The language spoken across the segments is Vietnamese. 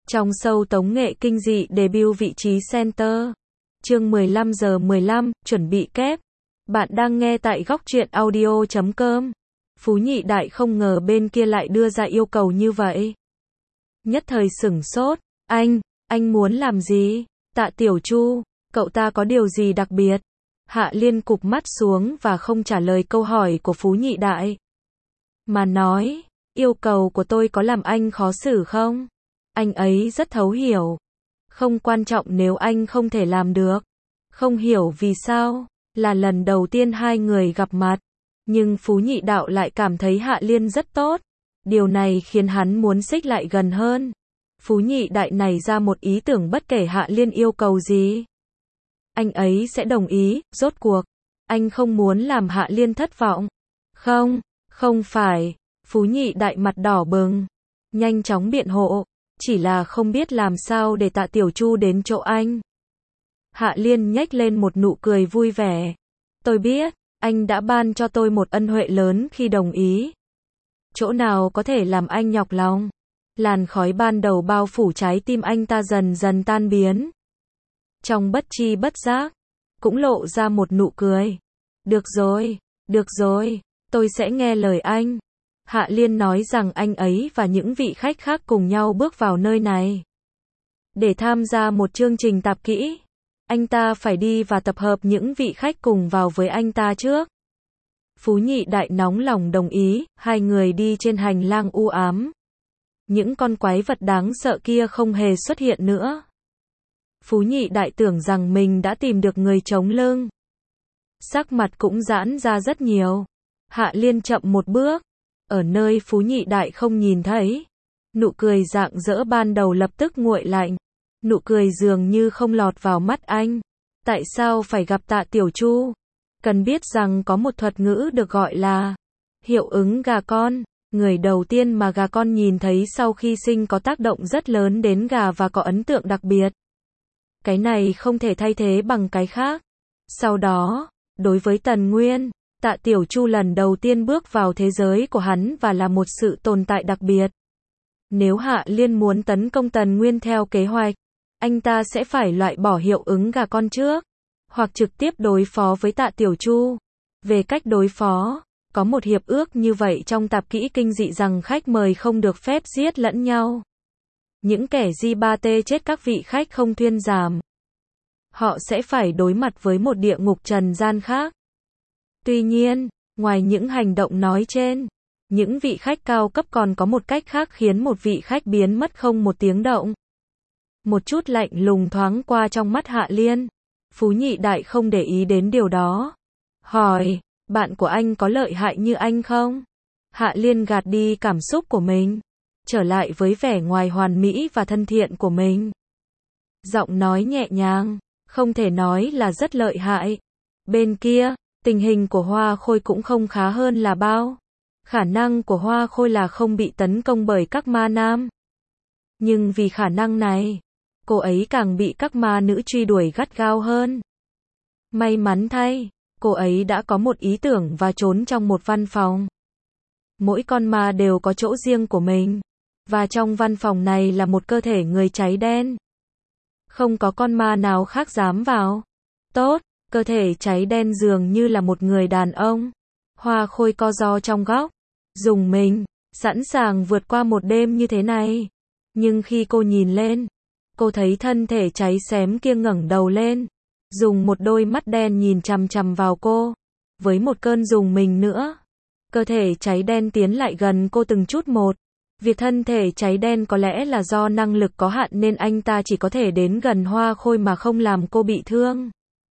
Trong show tống nghệ kinh dị debut vị trí center. Chương 15:15, chuẩn bị kép. Bạn đang nghe tại góc truyện audio.com. Phú Nhị Đại không ngờ bên kia lại đưa ra yêu cầu như vậy. Nhất thời sửng sốt. Anh muốn làm gì? Tạ Tiểu Chu, cậu ta có điều gì đặc biệt? Hạ Liên cụp mắt xuống và không trả lời câu hỏi của Phú Nhị Đại. Mà nói, yêu cầu của tôi có làm anh khó xử không? Anh ấy rất thấu hiểu. Không quan trọng nếu anh không thể làm được. Không hiểu vì sao, là lần đầu tiên hai người gặp mặt. Nhưng Phú Nhị Đạo lại cảm thấy Hạ Liên rất tốt. Điều này khiến hắn muốn xích lại gần hơn. Phú Nhị Đại nảy ra một ý tưởng bất kể Hạ Liên yêu cầu gì, anh ấy sẽ đồng ý. Rốt cuộc, anh không muốn làm Hạ Liên thất vọng. Không phải. Phú Nhị Đại mặt đỏ bừng, nhanh chóng biện hộ. Chỉ là không biết làm sao để Tạ Tiểu Chu đến chỗ anh. Hạ Liên nhếch lên một nụ cười vui vẻ. Tôi biết, anh đã ban cho tôi một ân huệ lớn khi đồng ý. Chỗ nào có thể làm anh nhọc lòng. Làn khói ban đầu bao phủ trái tim anh ta dần dần tan biến. Trong bất tri bất giác, cũng lộ ra một nụ cười. Được rồi, tôi sẽ nghe lời anh. Hạ Liên nói rằng anh ấy và những vị khách khác cùng nhau bước vào nơi này để tham gia một chương trình tạp kỹ. Anh ta phải đi và tập hợp những vị khách cùng vào với anh ta trước. Phú Nhị Đại nóng lòng đồng ý. Hai người đi trên hành lang u ám. Những con quái vật đáng sợ kia không hề xuất hiện nữa. Phú Nhị Đại tưởng rằng mình đã tìm được người chống lưng. Sắc mặt cũng giãn ra rất nhiều. Hạ Liên chậm một bước. Ở nơi Phú Nhị Đại không nhìn thấy, nụ cười rạng rỡ ban đầu lập tức nguội lạnh. Nụ cười dường như không lọt vào mắt anh. Tại sao phải gặp Tạ Tiểu Chu? Cần biết rằng có một thuật ngữ được gọi là hiệu ứng gà con. Người đầu tiên mà gà con nhìn thấy sau khi sinh có tác động rất lớn đến gà và có ấn tượng đặc biệt. Cái này không thể thay thế bằng cái khác. Sau đó, đối với Tần Nguyên, Tạ Tiểu Chu lần đầu tiên bước vào thế giới của hắn và là một sự tồn tại đặc biệt. Nếu Hạ Liên muốn tấn công Tần Nguyên theo kế hoạch, anh ta sẽ phải loại bỏ hiệu ứng gà con trước, hoặc trực tiếp đối phó với Tạ Tiểu Chu. Về cách đối phó, có một hiệp ước như vậy trong tạp kỹ kinh dị rằng khách mời không được phép giết lẫn nhau. Những kẻ G3T chết các vị khách không thuyên giảm. Họ sẽ phải đối mặt với một địa ngục trần gian khác. Tuy nhiên, ngoài những hành động nói trên, những vị khách cao cấp còn có một cách khác khiến một vị khách biến mất không một tiếng động. Một chút lạnh lùng thoáng qua trong mắt Hạ Liên. Phú Nhị Đại không để ý đến điều đó. Hỏi, bạn của anh có lợi hại như anh không? Hạ Liên gạt đi cảm xúc của mình, trở lại với vẻ ngoài hoàn mỹ và thân thiện của mình. Giọng nói nhẹ nhàng, không thể nói là rất lợi hại. Bên kia, tình hình của Hoa Khôi cũng không khá hơn là bao. Khả năng của Hoa Khôi là không bị tấn công bởi các ma nam. Nhưng vì khả năng này, cô ấy càng bị các ma nữ truy đuổi gắt gao hơn. May mắn thay, cô ấy đã có một ý tưởng và trốn trong một văn phòng. Mỗi con ma đều có chỗ riêng của mình. Và trong văn phòng này là một cơ thể người cháy đen. Không có con ma nào khác dám vào. Tốt, cơ thể cháy đen dường như là một người đàn ông. Hoa Khôi co ro trong góc, dùng mình, sẵn sàng vượt qua một đêm như thế này. Nhưng khi cô nhìn lên, cô thấy thân thể cháy xém kia ngẩng đầu lên, dùng một đôi mắt đen nhìn chằm chằm vào cô. Với một cơn rùng mình nữa, cơ thể cháy đen tiến lại gần cô từng chút một. Việc thân thể cháy đen có lẽ là do năng lực có hạn nên anh ta chỉ có thể đến gần Hoa Khôi mà không làm cô bị thương.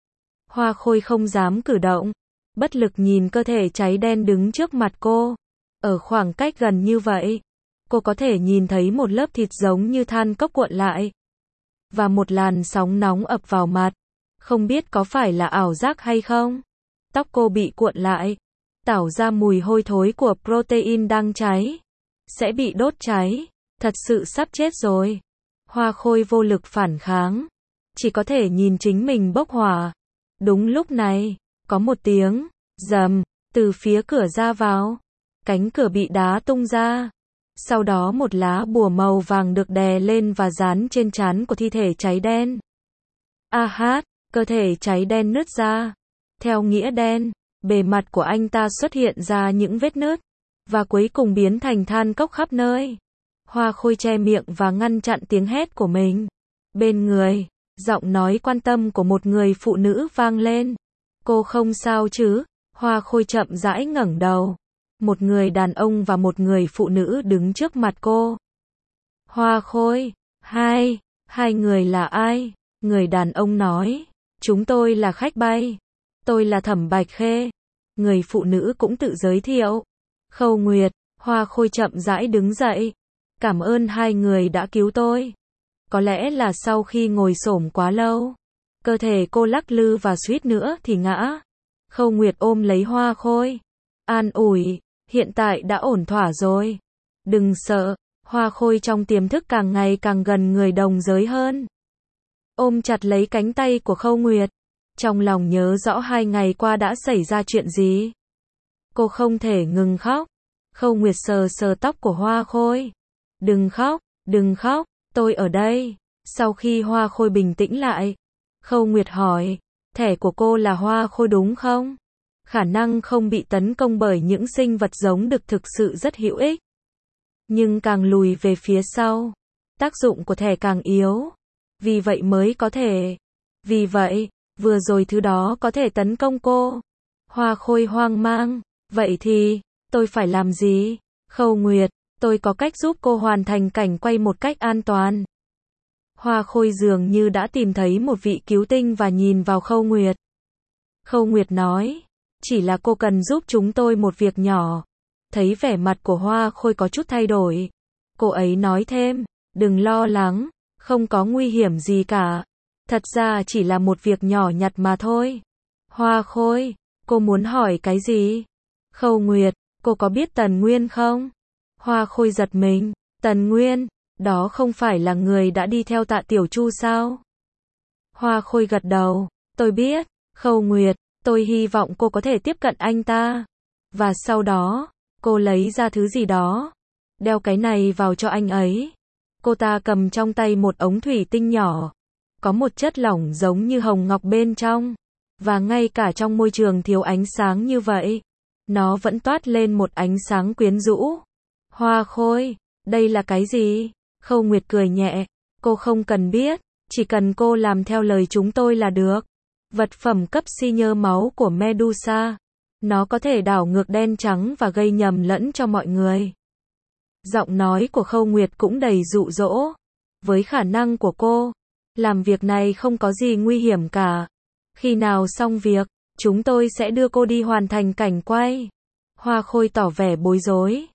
Hoa Khôi không dám cử động, bất lực nhìn cơ thể cháy đen đứng trước mặt cô. Ở khoảng cách gần như vậy, cô có thể nhìn thấy một lớp thịt giống như than cốc cuộn lại. Và một làn sóng nóng ập vào mặt. Không biết có phải là ảo giác hay không? Tóc cô bị cuộn lại, tảo ra mùi hôi thối của protein đang cháy. Sẽ bị đốt cháy. Thật sự sắp chết rồi. Hoa Khôi vô lực phản kháng. Chỉ có thể nhìn chính mình bốc hỏa. Đúng lúc này, có một tiếng rầm từ phía cửa ra vào. Cánh cửa bị đá tung ra. Sau đó một lá bùa màu vàng được đè lên và dán trên trán của thi thể cháy đen. A hát, cơ thể cháy đen nứt ra. Theo nghĩa đen, bề mặt của anh ta xuất hiện ra những vết nứt, và cuối cùng biến thành than cốc khắp nơi. Hoa Khôi che miệng và ngăn chặn tiếng hét của mình. Bên người, giọng nói quan tâm của một người phụ nữ vang lên. Cô không sao chứ? Hoa Khôi chậm rãi ngẩng đầu. Một người đàn ông và một người phụ nữ đứng trước mặt cô. Hoa Khôi, hai người là ai? Người đàn ông nói, chúng tôi là khách bay. Tôi là Thẩm Bạch Khê. Người phụ nữ cũng tự giới thiệu. Khâu Nguyệt. Hoa Khôi chậm rãi đứng dậy. Cảm ơn hai người đã cứu tôi. Có lẽ là sau khi ngồi xổm quá lâu, cơ thể cô lắc lư và suýt nữa thì ngã. Khâu Nguyệt ôm lấy Hoa Khôi, an ủi, hiện tại đã ổn thỏa rồi. Đừng sợ. Hoa Khôi trong tiềm thức càng ngày càng gần người đồng giới hơn. Ôm chặt lấy cánh tay của Khâu Nguyệt. Trong lòng nhớ rõ 2 ngày qua đã xảy ra chuyện gì. Cô không thể ngừng khóc. Khâu Nguyệt sờ sờ tóc của Hoa Khôi. Đừng khóc, tôi ở đây. Sau khi Hoa Khôi bình tĩnh lại, Khâu Nguyệt hỏi, thẻ của cô là Hoa Khôi đúng không? Khả năng không bị tấn công bởi những sinh vật giống đực thực sự rất hữu ích. Nhưng càng lùi về phía sau, tác dụng của thẻ càng yếu. Vì vậy mới có thể. Vì vậy, vừa rồi thứ đó có thể tấn công cô. Hoa Khôi hoang mang. Vậy thì, tôi phải làm gì? Khâu Nguyệt, tôi có cách giúp cô hoàn thành cảnh quay một cách an toàn. Hoa Khôi dường như đã tìm thấy một vị cứu tinh và nhìn vào Khâu Nguyệt. Khâu Nguyệt nói, chỉ là cô cần giúp chúng tôi một việc nhỏ. Thấy vẻ mặt của Hoa Khôi có chút thay đổi, cô ấy nói thêm, đừng lo lắng, không có nguy hiểm gì cả. Thật ra chỉ là một việc nhỏ nhặt mà thôi. Hoa Khôi, cô muốn hỏi cái gì? Khâu Nguyệt, cô có biết Tần Nguyên không? Hoa Khôi giật mình, Tần Nguyên, đó không phải là người đã đi theo Tạ Tiểu Chu sao? Hoa Khôi gật đầu, tôi biết. Khâu Nguyệt, tôi hy vọng cô có thể tiếp cận anh ta. Và sau đó, cô lấy ra thứ gì đó, đeo cái này vào cho anh ấy. Cô ta cầm trong tay một ống thủy tinh nhỏ, có một chất lỏng giống như hồng ngọc bên trong, và ngay cả trong môi trường thiếu ánh sáng như vậy, nó vẫn toát lên một ánh sáng quyến rũ. Hoa Khôi, đây là cái gì? Khâu Nguyệt cười nhẹ, cô không cần biết, chỉ cần cô làm theo lời chúng tôi là được. Vật phẩm cấp si nhơ máu của Medusa. Nó có thể đảo ngược đen trắng và gây nhầm lẫn cho mọi người. Giọng nói của Khâu Nguyệt cũng đầy dụ dỗ. Với khả năng của cô, làm việc này không có gì nguy hiểm cả. Khi nào xong việc, chúng tôi sẽ đưa cô đi hoàn thành cảnh quay. Hoa Khôi tỏ vẻ bối rối.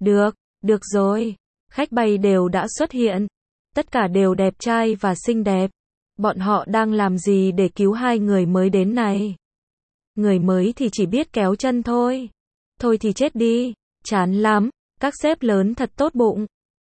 Được rồi. Khách bay đều đã xuất hiện. Tất cả đều đẹp trai và xinh đẹp. Bọn họ đang làm gì để cứu hai người mới đến này? Người mới thì chỉ biết kéo chân thôi. Thôi thì chết đi. Chán lắm. Các sếp lớn thật tốt bụng.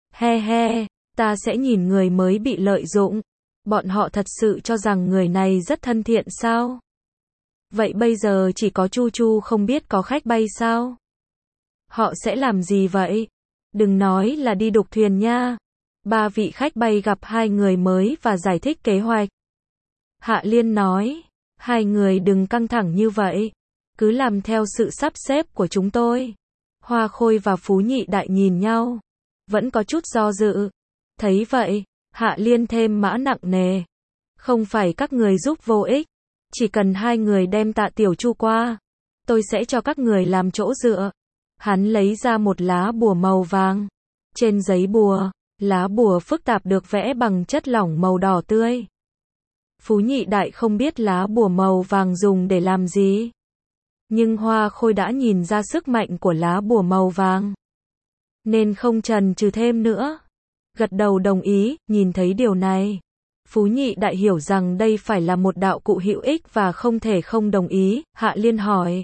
He, ta sẽ nhìn người mới bị lợi dụng. Bọn họ thật sự cho rằng người này rất thân thiện sao? Vậy bây giờ chỉ có Chu Chu không biết có khách bay sao? Họ sẽ làm gì vậy? Đừng nói là đi đục thuyền nha. 3 vị khách bay gặp 2 người mới và giải thích kế hoạch. Hạ Liên nói, 2 người đừng căng thẳng như vậy. Cứ làm theo sự sắp xếp của chúng tôi. Hoa Khôi và Phú Nhị Đại nhìn nhau. Vẫn có chút do dự. Thấy vậy, Hạ Liên thêm mã nặng nề. Không phải các người giúp vô ích. Chỉ cần 2 người đem Tạ Tiểu Chu qua, tôi sẽ cho các người làm chỗ dựa. Hắn lấy ra một lá bùa màu vàng. Trên giấy bùa, lá bùa phức tạp được vẽ bằng chất lỏng màu đỏ tươi. Phú Nhị Đại không biết lá bùa màu vàng dùng để làm gì. Nhưng Hoa Khôi đã nhìn ra sức mạnh của lá bùa màu vàng, nên không chần chừ thêm nữa. Gật đầu đồng ý. Nhìn thấy điều này, Phú Nhị Đại hiểu rằng đây phải là một đạo cụ hữu ích và không thể không đồng ý. Hạ Liên hỏi,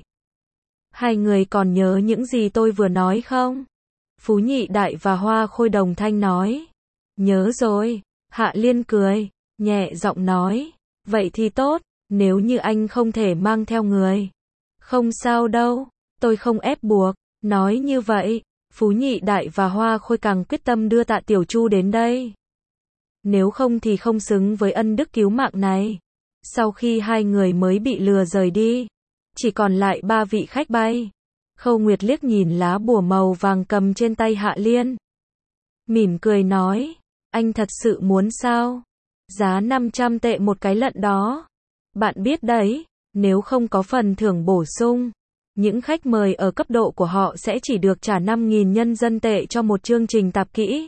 2 người còn nhớ những gì tôi vừa nói không? Phú Nhị Đại và Hoa Khôi đồng thanh nói, nhớ rồi. Hạ Liên cười, nhẹ giọng nói, vậy thì tốt, nếu như anh không thể mang theo người. Không sao đâu, tôi không ép buộc. Nói như vậy, Phú Nhị Đại và Hoa Khôi càng quyết tâm đưa Tạ Tiểu Chu đến đây. Nếu không thì không xứng với ân đức cứu mạng này. Sau khi hai người mới bị lừa rời đi, chỉ còn lại ba vị khách bay. Khâu Nguyệt liếc nhìn lá bùa màu vàng cầm trên tay Hạ Liên. Mỉm cười nói, anh thật sự muốn sao? Giá 500 tệ một cái lận đó. Bạn biết đấy, nếu không có phần thưởng bổ sung, những khách mời ở cấp độ của họ sẽ chỉ được trả 5.000 nhân dân tệ cho một chương trình tạp kỹ.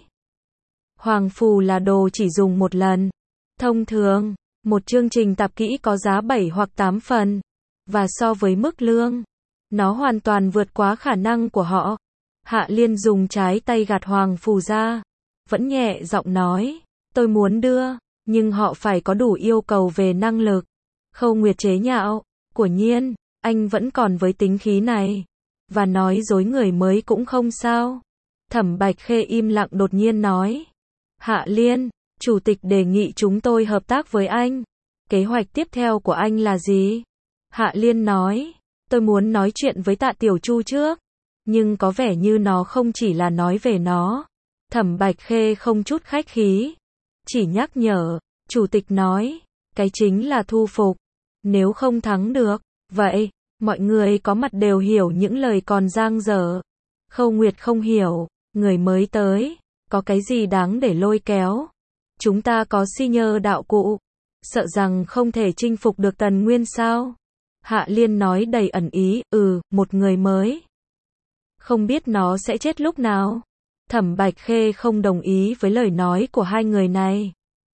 Hoàng phù là đồ chỉ dùng một lần. Thông thường, một chương trình tạp kỹ có giá 7 hoặc 8 phần. Và so với mức lương, nó hoàn toàn vượt quá khả năng của họ. Hạ Liên dùng trái tay gạt hoàng phù ra. Vẫn nhẹ giọng nói, tôi muốn đưa, nhưng họ phải có đủ yêu cầu về năng lực. Khâu Nguyệt chế nhạo, của nhiên, anh vẫn còn với tính khí này. Và nói dối người mới cũng không sao. Thẩm Bạch Khê im lặng đột nhiên nói. Hạ Liên, chủ tịch đề nghị chúng tôi hợp tác với anh. Kế hoạch tiếp theo của anh là gì? Hạ Liên nói, tôi muốn nói chuyện với Tạ Tiểu Chu trước. Nhưng có vẻ như nó không chỉ là nói về nó. Thẩm Bạch Khê không chút khách khí. Chỉ nhắc nhở, chủ tịch nói, cái chính là thu phục. Nếu không thắng được, vậy, mọi người có mặt đều hiểu những lời còn dang dở. Khâu Nguyệt không hiểu, người mới tới, có cái gì đáng để lôi kéo. Chúng ta có senior đạo cụ, sợ rằng không thể chinh phục được Tần Nguyên sao? Hạ Liên nói đầy ẩn ý, một người mới. Không biết nó sẽ chết lúc nào. Thẩm Bạch Khê không đồng ý với lời nói của hai người này.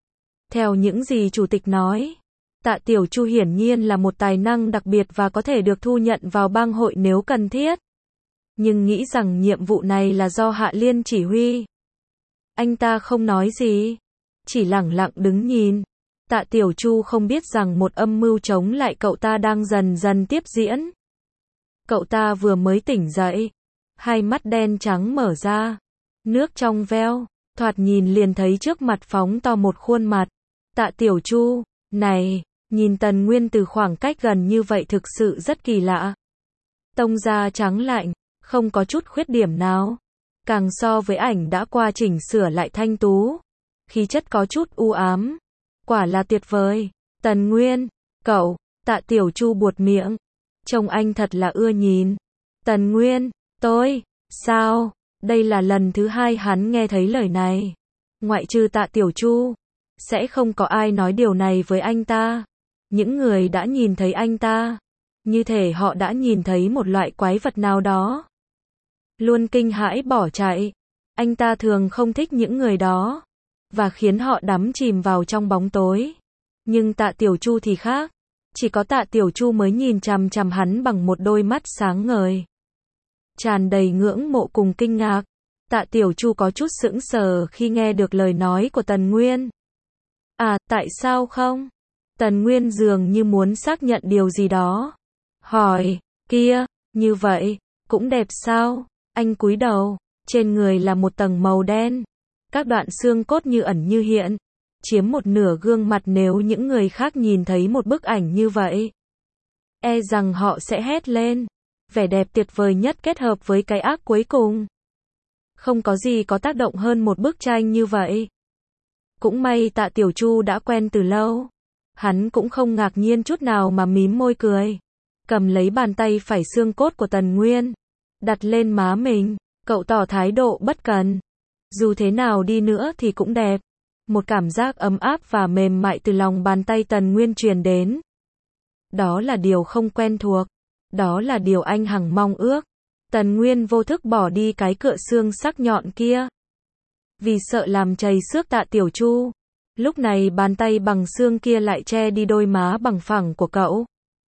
Theo những gì chủ tịch nói, Tạ Tiểu Chu hiển nhiên là một tài năng đặc biệt và có thể được thu nhận vào bang hội nếu cần thiết. Nhưng nghĩ rằng nhiệm vụ này là do Hạ Liên chỉ huy. Anh ta không nói gì, chỉ lẳng lặng đứng nhìn. Tạ Tiểu Chu không biết rằng một âm mưu chống lại cậu ta đang dần dần tiếp diễn. Cậu ta vừa mới tỉnh dậy, hai mắt đen trắng mở ra, nước trong veo, thoạt nhìn liền thấy trước mặt phóng to một khuôn mặt. Tạ Tiểu Chu, này, nhìn Tần Nguyên từ khoảng cách gần như vậy thực sự rất kỳ lạ. Tông da trắng lạnh, không có chút khuyết điểm nào. Càng so với ảnh đã qua chỉnh sửa lại thanh tú. Khí chất có chút u ám. Quả là tuyệt vời. Tần Nguyên, cậu, Tạ Tiểu Chu buột miệng. Trông anh thật là ưa nhìn. Tần Nguyên, tôi, sao? Đây là lần thứ hai hắn nghe thấy lời này. Ngoại trừ Tạ Tiểu Chu, sẽ không có ai nói điều này với anh ta. Những người đã nhìn thấy anh ta, như thể họ đã nhìn thấy một loại quái vật nào đó. Luôn kinh hãi bỏ chạy. Anh ta thường không thích những người đó, và khiến họ đắm chìm vào trong bóng tối. Nhưng Tạ Tiểu Chu thì khác. Chỉ có Tạ Tiểu Chu mới nhìn chằm chằm hắn bằng một đôi mắt sáng ngời, tràn đầy ngưỡng mộ cùng kinh ngạc. Tạ Tiểu Chu có chút sững sờ khi nghe được lời nói của Tần Nguyên. À, tại sao không? Tần Nguyên dường như muốn xác nhận điều gì đó. Hỏi, kia, như vậy, cũng đẹp sao? Anh cúi đầu, trên người là một tầng màu đen. Các đoạn xương cốt như ẩn như hiện, chiếm một nửa gương mặt nếu những người khác nhìn thấy một bức ảnh như vậy. E rằng họ sẽ hét lên. Vẻ đẹp tuyệt vời nhất kết hợp với cái ác cuối cùng. Không có gì có tác động hơn một bức tranh như vậy. Cũng may Tạ Tiểu Chu đã quen từ lâu. Hắn cũng không ngạc nhiên chút nào mà mím môi cười. Cầm lấy bàn tay phải xương cốt của Tần Nguyên, đặt lên má mình, cậu tỏ thái độ bất cần. Dù thế nào đi nữa thì cũng đẹp. Một cảm giác ấm áp và mềm mại từ lòng bàn tay Tần Nguyên truyền đến. Đó là điều không quen thuộc. Đó là điều anh hằng mong ước. Tần Nguyên vô thức bỏ đi cái cựa xương sắc nhọn kia. Vì sợ làm chảy xước Tạ Tiểu Chu. Lúc này bàn tay bằng xương kia lại che đi đôi má bằng phẳng của cậu.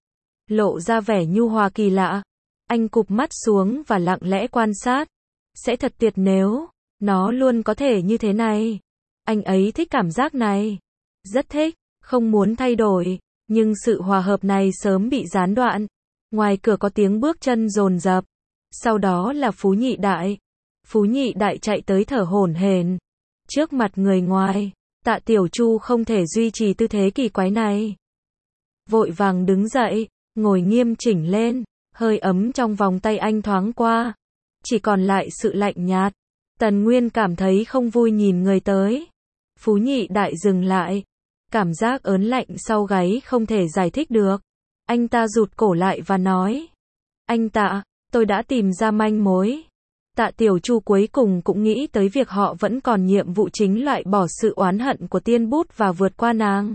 Lộ ra vẻ nhu hòa kỳ lạ. Anh cụp mắt xuống và lặng lẽ quan sát. Sẽ thật tuyệt nếu nó luôn có thể như thế này. Anh ấy thích cảm giác này. Rất thích, không muốn thay đổi. Nhưng sự hòa hợp này sớm bị gián đoạn. Ngoài cửa có tiếng bước chân dồn dập. Sau đó là Phú Nhị Đại. Phú Nhị Đại chạy tới thở hổn hển. Trước mặt người ngoài, Tạ Tiểu Chu không thể duy trì tư thế kỳ quái này. Vội vàng đứng dậy, ngồi nghiêm chỉnh lên, hơi ấm trong vòng tay anh thoáng qua. chỉ còn lại sự lạnh nhạt. Tần Nguyên cảm thấy không vui nhìn người tới. Phú Nhị Đại dừng lại. Cảm giác ớn lạnh sau gáy không thể giải thích được. Anh ta rụt cổ lại và nói. Anh Tạ, tôi đã tìm ra manh mối. Tạ Tiểu Chu cuối cùng cũng nghĩ tới việc họ vẫn còn nhiệm vụ chính loại bỏ sự oán hận của Tiên Bút và vượt qua nàng.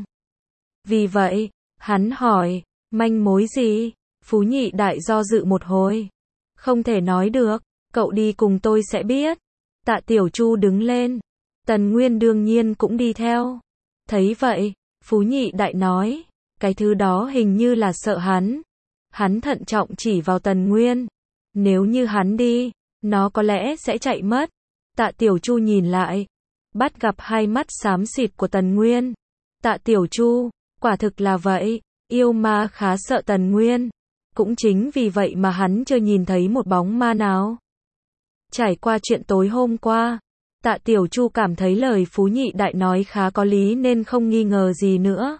Vì vậy, hắn hỏi, manh mối gì? Phú Nhị Đại do dự một hồi. Không thể nói được, cậu đi cùng tôi sẽ biết. Tạ Tiểu Chu đứng lên. Tần Nguyên đương nhiên cũng đi theo. Thấy vậy, Phú Nhị Đại nói, cái thứ đó hình như là sợ hắn. Hắn thận trọng chỉ vào Tần Nguyên. Nếu như hắn đi, nó có lẽ sẽ chạy mất. Tạ Tiểu Chu nhìn lại, bắt gặp hai mắt xám xịt của Tần Nguyên. Tạ Tiểu Chu, quả thực là vậy, yêu ma khá sợ Tần Nguyên. Cũng chính vì vậy mà hắn chưa nhìn thấy một bóng ma nào. Trải qua chuyện tối hôm qua, Tạ Tiểu Chu cảm thấy lời Phú Nhị Đại nói khá có lý nên không nghi ngờ gì nữa.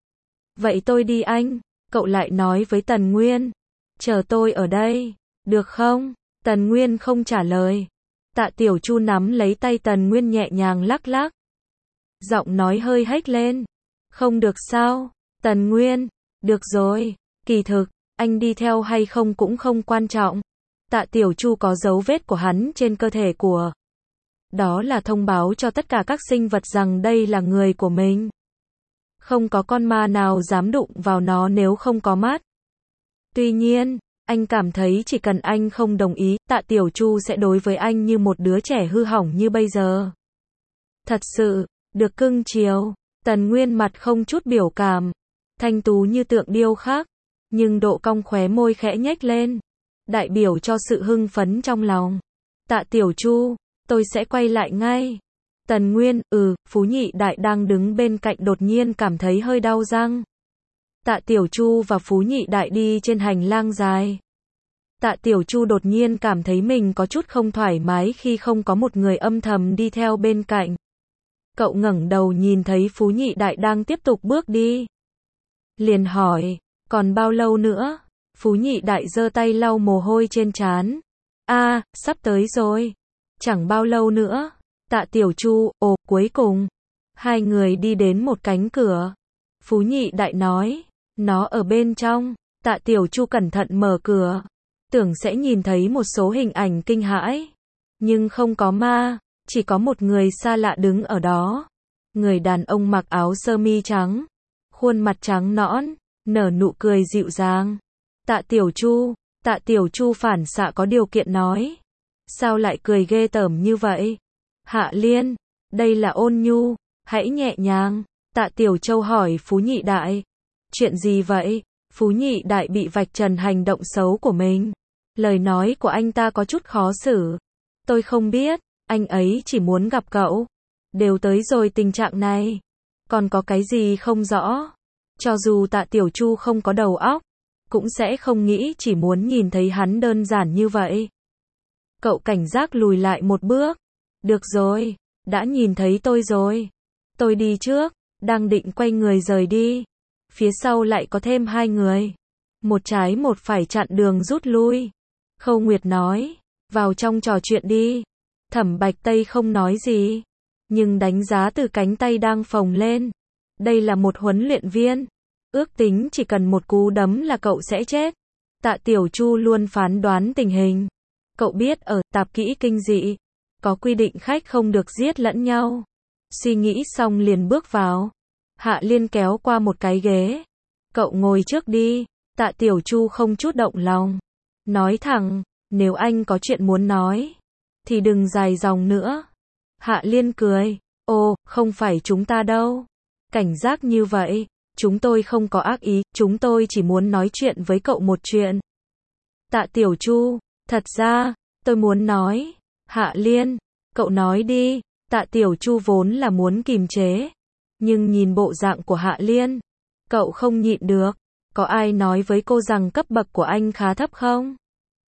Vậy tôi đi anh, cậu lại nói với Tần Nguyên. Chờ tôi ở đây, được không? Tần Nguyên không trả lời. Tạ Tiểu Chu nắm lấy tay Tần Nguyên nhẹ nhàng lắc lắc. Giọng nói hơi hếch lên. Không được sao? Tần Nguyên, được rồi, kỳ thực, anh đi theo hay không cũng không quan trọng. Tạ Tiểu Chu có dấu vết của hắn trên cơ thể của. Đó là thông báo cho tất cả các sinh vật rằng đây là người của mình. Không có con ma nào dám đụng vào nó nếu không có mắt. Tuy nhiên, anh cảm thấy chỉ cần anh không đồng ý, Tạ Tiểu Chu sẽ đối với anh như một đứa trẻ hư hỏng như bây giờ. Thật sự, được cưng chiều. Tần Nguyên mặt không chút biểu cảm, thanh tú như tượng điêu khắc, nhưng độ cong khóe môi khẽ nhếch lên, đại biểu cho sự hưng phấn trong lòng. Tạ Tiểu Chu, tôi sẽ quay lại ngay. Tần Nguyên, Phú Nhị Đại đang đứng bên cạnh đột nhiên cảm thấy hơi đau răng. Tạ Tiểu Chu và Phú Nhị Đại đi trên hành lang dài. Tạ Tiểu Chu đột nhiên cảm thấy mình có chút không thoải mái khi không có một người âm thầm đi theo bên cạnh. Cậu ngẩng đầu nhìn thấy Phú Nhị Đại đang tiếp tục bước đi. Liền hỏi, còn bao lâu nữa? Phú Nhị Đại giơ tay lau mồ hôi trên trán. Sắp tới rồi. Chẳng bao lâu nữa. Tạ Tiểu Chu, cuối cùng. Hai người đi đến một cánh cửa. Phú Nhị Đại nói, nó ở bên trong. Tạ Tiểu Chu cẩn thận mở cửa. Tưởng sẽ nhìn thấy một số hình ảnh kinh hãi. Nhưng không có ma. Chỉ có một người xa lạ đứng ở đó. Người đàn ông mặc áo sơ mi trắng. Khuôn mặt trắng nõn. Nở nụ cười dịu dàng. Tạ Tiểu Chu phản xạ có điều kiện nói. Sao lại cười ghê tởm như vậy? Hạ Liên, đây là Ôn Nhu, hãy nhẹ nhàng. Tạ Tiểu Châu hỏi Phú Nhị Đại. Chuyện gì vậy? Phú Nhị Đại bị vạch trần hành động xấu của mình. Lời nói của anh ta có chút khó xử. Tôi không biết, anh ấy chỉ muốn gặp cậu. Đều tới rồi tình trạng này. Còn có cái gì không rõ? Cho dù Tạ Tiểu Chu không có đầu óc, cũng sẽ không nghĩ chỉ muốn nhìn thấy hắn đơn giản như vậy. Cậu cảnh giác lùi lại một bước. Được rồi, đã nhìn thấy tôi rồi. Tôi đi trước, đang định quay người rời đi. Phía sau lại có thêm hai người. Một trái một phải chặn đường rút lui. Khâu Nguyệt nói, vào trong trò chuyện đi. Thẩm Bạch Tây không nói gì, nhưng đánh giá từ cánh tay đang phồng lên. Đây là một huấn luyện viên. Ước tính chỉ cần một cú đấm là cậu sẽ chết. Tạ Tiểu Chu luôn phán đoán tình hình. Cậu biết ở tạp kỹ kinh dị, có quy định khách không được giết lẫn nhau. Suy nghĩ xong liền bước vào. Hạ Liên kéo qua một cái ghế. Cậu ngồi trước đi. Tạ Tiểu Chu không chút động lòng. Nói thẳng, nếu anh có chuyện muốn nói, thì đừng dài dòng nữa. Hạ Liên cười. Không phải chúng ta đâu. Cảnh giác như vậy. Chúng tôi không có ác ý, chúng tôi chỉ muốn nói chuyện với cậu một chuyện. Tạ Tiểu Chu, thật ra, tôi muốn nói. Hạ Liên, cậu nói đi. Tạ Tiểu Chu vốn là muốn kìm chế. Nhưng nhìn bộ dạng của Hạ Liên, cậu không nhịn được. Có ai nói với cô rằng cấp bậc của anh khá thấp không?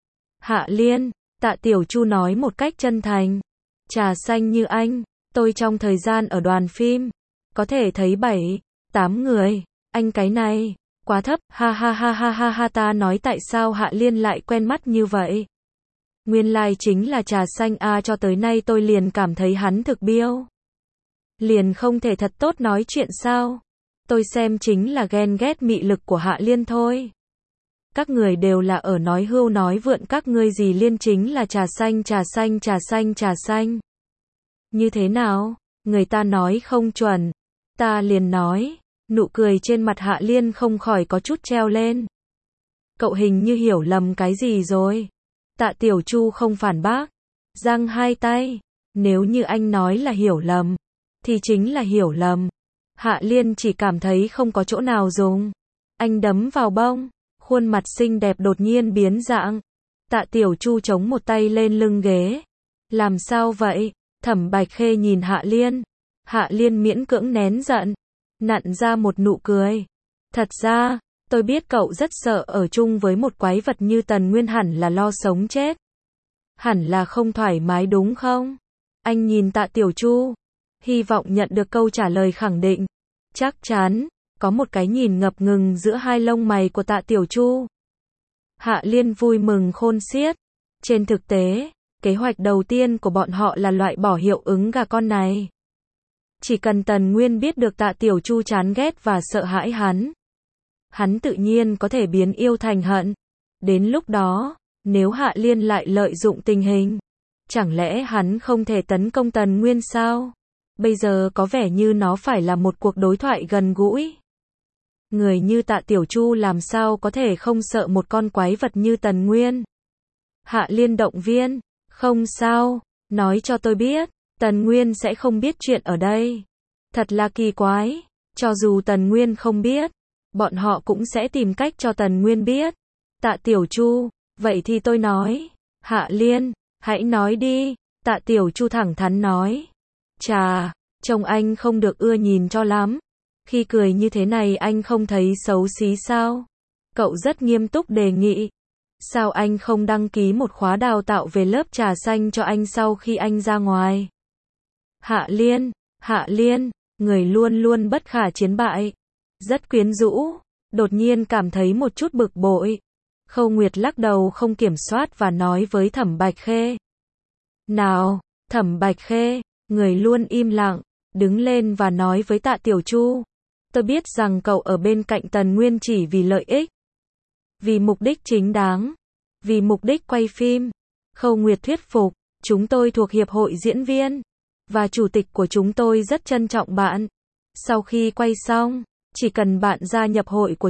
Hạ Liên, Tạ Tiểu Chu nói một cách chân thành. Trà xanh như anh, tôi trong thời gian ở đoàn phim, có thể thấy 7, 8 người. Anh cái này, quá thấp, ha ha ha ha ha ha. Ta nói tại sao Hạ Liên lại quen mắt như vậy? Nguyên lai chính là trà xanh a, cho tới nay tôi liền cảm thấy hắn thực biêu. Liền không thể thật tốt nói chuyện sao? Tôi xem chính là ghen ghét mị lực của Hạ Liên thôi. Các người đều là ở nói hưu nói vượn, các ngươi gì Liên chính là trà xanh trà xanh trà xanh trà xanh. Như thế nào? Người ta nói không chuẩn. Ta liền nói. Nụ cười trên mặt Hạ Liên không khỏi có chút treo lên. Cậu hình như hiểu lầm cái gì rồi. Tạ Tiểu Chu không phản bác. Giang hai tay. Nếu như anh nói là hiểu lầm, thì chính là hiểu lầm. Hạ Liên chỉ cảm thấy không có chỗ nào dùng. Anh đấm vào bông. Khuôn mặt xinh đẹp đột nhiên biến dạng. Tạ Tiểu Chu chống một tay lên lưng ghế. Làm sao vậy? Thẩm Bạch Khê nhìn Hạ Liên. Hạ Liên miễn cưỡng nén giận, nặn ra một nụ cười. Thật ra, tôi biết cậu rất sợ ở chung với một quái vật như Tần Nguyên, hẳn là lo sống chết. Hẳn là không thoải mái đúng không? Anh nhìn Tạ Tiểu Chu, hy vọng nhận được câu trả lời khẳng định. Chắc chắn, có một cái nhìn ngập ngừng giữa hai lông mày của Tạ Tiểu Chu. Hạ Liên vui mừng khôn xiết. Trên thực tế, kế hoạch đầu tiên của bọn họ là loại bỏ hiệu ứng gà con này. Chỉ cần Tần Nguyên biết được Tạ Tiểu Chu chán ghét và sợ hãi hắn tự nhiên có thể biến yêu thành hận. Đến lúc đó, nếu Hạ Liên lại lợi dụng tình hình, chẳng lẽ hắn không thể tấn công Tần Nguyên sao? Bây giờ có vẻ như nó phải là một cuộc đối thoại gần gũi. Người như Tạ Tiểu Chu làm sao có thể không sợ một con quái vật như Tần Nguyên? Hạ Liên động viên, không sao, nói cho tôi biết. Tần Nguyên sẽ không biết chuyện ở đây. Thật là kỳ quái. Cho dù Tần Nguyên không biết, bọn họ cũng sẽ tìm cách cho Tần Nguyên biết. Tạ Tiểu Chu, vậy thì tôi nói. Hạ Liên, hãy nói đi. Tạ Tiểu Chu thẳng thắn nói. Chà, trông anh không được ưa nhìn cho lắm. Khi cười như thế này anh không thấy xấu xí sao? Cậu rất nghiêm túc đề nghị. Sao anh không đăng ký một khóa đào tạo về lớp trà xanh cho anh sau khi anh ra ngoài? Hạ Liên, người luôn luôn bất khả chiến bại. Rất quyến rũ, đột nhiên cảm thấy một chút bực bội. Khâu Nguyệt lắc đầu không kiểm soát và nói với Thẩm Bạch Khê. Nào, Thẩm Bạch Khê, người luôn im lặng, đứng lên và nói với Tạ Tiểu Chu. Tôi biết rằng cậu ở bên cạnh Tần Nguyên chỉ vì lợi ích. Vì mục đích chính đáng. Vì mục đích quay phim. Khâu Nguyệt thuyết phục, chúng tôi thuộc Hiệp hội Diễn viên. Và chủ tịch của chúng tôi rất trân trọng bạn. Sau khi quay xong, chỉ cần bạn gia nhập hội của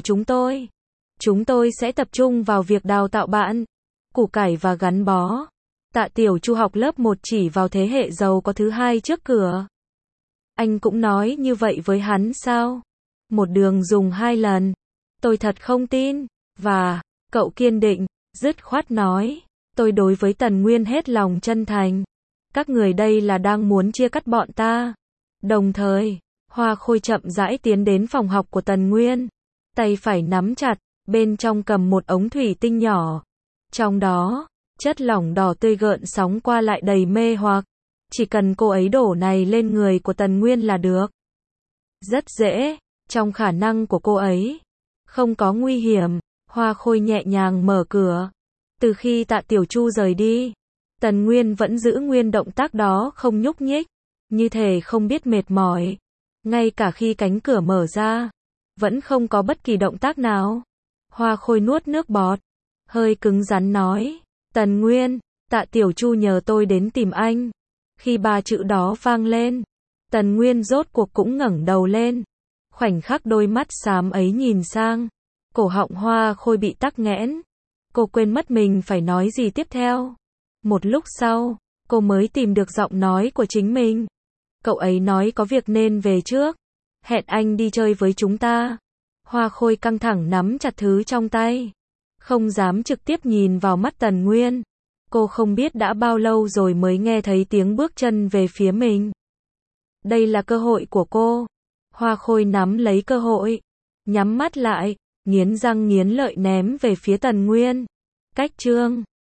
chúng tôi sẽ tập trung vào việc đào tạo bạn, củ cải và gắn bó. Tạ Tiểu Chu học lớp 1 chỉ vào thế hệ giàu có thứ hai trước cửa. Anh cũng nói như vậy với hắn sao? Một đường dùng 2 lần. Tôi thật không tin. Và, cậu kiên định, dứt khoát nói. Tôi đối với Tần Nguyên hết lòng chân thành. Các người đây là đang muốn chia cắt bọn ta. Đồng thời, Hoa Khôi chậm rãi tiến đến phòng học của Tần Nguyên. Tay phải nắm chặt, bên trong cầm một ống thủy tinh nhỏ. Trong đó, chất lỏng đỏ tươi gợn sóng qua lại đầy mê hoặc. Chỉ cần cô ấy đổ này lên người của Tần Nguyên là được. Rất dễ, trong khả năng của cô ấy. Không có nguy hiểm, Hoa Khôi nhẹ nhàng mở cửa. Từ khi Tạ Tiểu Chu rời đi, Tần Nguyên vẫn giữ nguyên động tác đó không nhúc nhích, như thể không biết mệt mỏi. Ngay cả khi cánh cửa mở ra, vẫn không có bất kỳ động tác nào. Hoa Khôi nuốt nước bọt, hơi cứng rắn nói, Tần Nguyên, Tạ Tiểu Chu nhờ tôi đến tìm anh. Khi 3 chữ đó vang lên, Tần Nguyên rốt cuộc cũng ngẩng đầu lên. Khoảnh khắc đôi mắt xám ấy nhìn sang, cổ họng Hoa Khôi bị tắc nghẽn. Cô quên mất mình phải nói gì tiếp theo. Một lúc sau, cô mới tìm được giọng nói của chính mình. Cậu ấy nói có việc nên về trước. Hẹn anh đi chơi với chúng ta. Hoa Khôi căng thẳng nắm chặt thứ trong tay. Không dám trực tiếp nhìn vào mắt Tần Nguyên. Cô không biết đã bao lâu rồi mới nghe thấy tiếng bước chân về phía mình. Đây là cơ hội của cô. Hoa Khôi nắm lấy cơ hội. Nhắm mắt lại, nghiến răng nghiến lợi ném về phía Tần Nguyên. Cách chương